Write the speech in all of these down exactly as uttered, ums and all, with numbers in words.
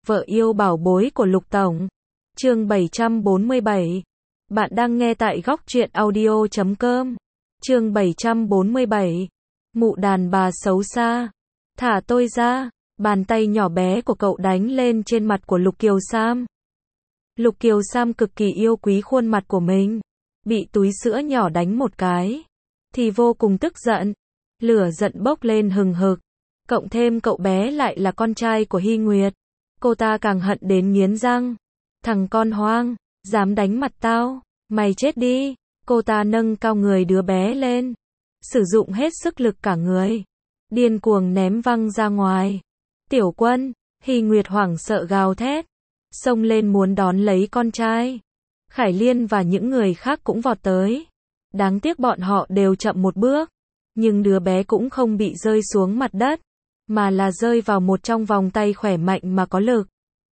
Vợ yêu bảo bối của Lục Tổng. Chương bảy trăm bốn mươi bảy. Bạn đang nghe tại góc truyện audio chấm com. Chương bảy trăm bốn mươi bảy. Mụ đàn bà xấu xa. Thả tôi ra. Bàn tay nhỏ bé của cậu đánh lên trên mặt của Lục Kiều Sam. Lục Kiều Sam cực kỳ yêu quý khuôn mặt của mình. Bị túi sữa nhỏ đánh một cái thì vô cùng tức giận. Lửa giận bốc lên hừng hực. Cộng thêm cậu bé lại là con trai của Hy Nguyệt. Cô ta càng hận đến nghiến răng. Thằng con hoang, dám đánh mặt tao, mày chết đi. Cô ta nâng cao người đứa bé lên, sử dụng hết sức lực cả người, điên cuồng ném văng ra ngoài. Tiểu Quân, Hy Nguyệt hoảng sợ gào thét, xông lên muốn đón lấy con trai. Khải Liên và những người khác cũng vọt tới. Đáng tiếc bọn họ đều chậm một bước, nhưng đứa bé cũng không bị rơi xuống mặt đất, mà là rơi vào một trong vòng tay khỏe mạnh mà có lực.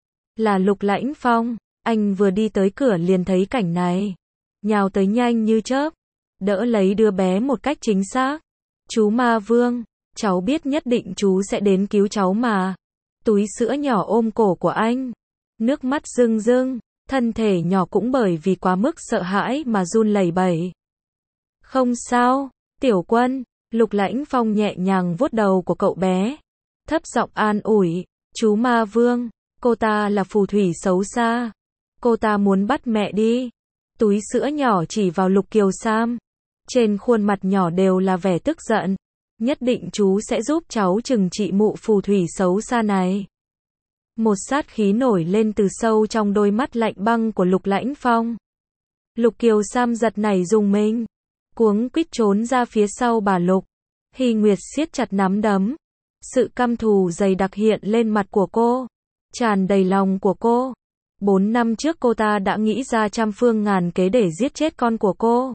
Là Lục Lãnh Phong. Anh vừa đi tới cửa liền thấy cảnh này, nhào tới nhanh như chớp, đỡ lấy đứa bé một cách chính xác. Chú Ma Vương, cháu biết nhất định chú sẽ đến cứu cháu mà. Túi sữa nhỏ ôm cổ của anh, nước mắt rưng rưng, thân thể nhỏ cũng bởi vì quá mức sợ hãi mà run lẩy bẩy. Không sao, Tiểu Quân. Lục Lãnh Phong nhẹ nhàng vuốt đầu của cậu bé, thấp giọng an ủi. Chú Ma Vương, cô ta là phù thủy xấu xa. Cô ta muốn bắt mẹ đi. Túi sữa nhỏ chỉ vào Lục Kiều Sam. Trên khuôn mặt nhỏ đều là vẻ tức giận. Nhất định chú sẽ giúp cháu trừng trị mụ phù thủy xấu xa này. Một sát khí nổi lên từ sâu trong đôi mắt lạnh băng của Lục Lãnh Phong. Lục Kiều Sam giật nảy dùng mình, cuống quýt trốn ra phía sau bà Lục. Hy Nguyệt siết chặt nắm đấm. Sự căm thù dày đặc hiện lên mặt của cô, tràn đầy lòng của cô. Bốn năm trước cô ta đã nghĩ ra trăm phương ngàn kế để giết chết con của cô.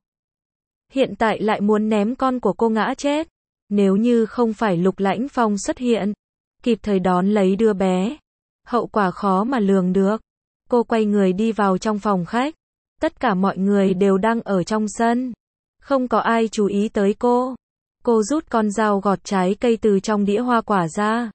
Hiện tại lại muốn ném con của cô ngã chết. Nếu như không phải Lục Lãnh Phong xuất hiện, kịp thời đón lấy đứa bé, hậu quả khó mà lường được. Cô quay người đi vào trong phòng khách. Tất cả mọi người đều đang ở trong sân. Không có ai chú ý tới cô. Cô rút con dao gọt trái cây từ trong đĩa hoa quả ra,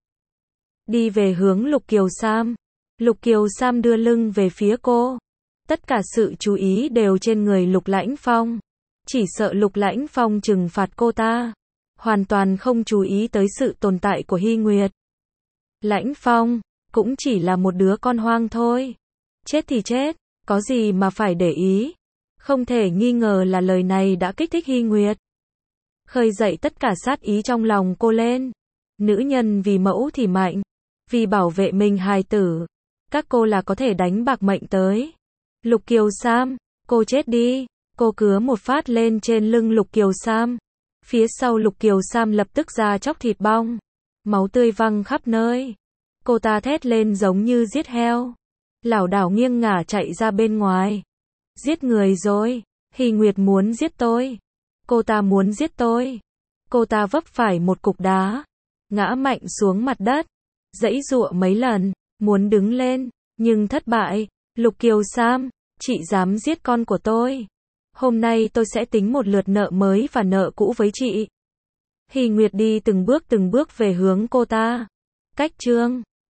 đi về hướng Lục Kiều Sam. Lục Kiều Sam đưa lưng về phía cô. Tất cả sự chú ý đều trên người Lục Lãnh Phong. Chỉ sợ Lục Lãnh Phong trừng phạt cô ta. Hoàn toàn không chú ý tới sự tồn tại của Hy Nguyệt. Lãnh Phong, cũng chỉ là một đứa con hoang thôi. Chết thì chết, có gì mà phải để ý. Không thể nghi ngờ là lời này đã kích thích Hy Nguyệt, khơi dậy tất cả sát ý trong lòng cô lên. Nữ nhân vì mẫu thì mạnh, vì bảo vệ mình hài tử, các cô là có thể đánh bạc mệnh tới. Lục Kiều Sam, cô chết đi. Cô cứa một phát lên trên lưng Lục Kiều Sam. Phía sau Lục Kiều Sam lập tức ra chóc thịt bong, máu tươi văng khắp nơi. Cô ta thét lên giống như giết heo, lảo đảo nghiêng ngả chạy ra bên ngoài. Giết người rồi. Hy Nguyệt muốn giết tôi. Cô ta muốn giết tôi. Cô ta vấp phải một cục đá, ngã mạnh xuống mặt đất, giãy giụa mấy lần, muốn đứng lên, nhưng thất bại. Lục Kiều Sam, chị dám giết con của tôi. Hôm nay tôi sẽ tính một lượt nợ mới và nợ cũ với chị. Hy Nguyệt đi từng bước từng bước về hướng cô ta. Cách chương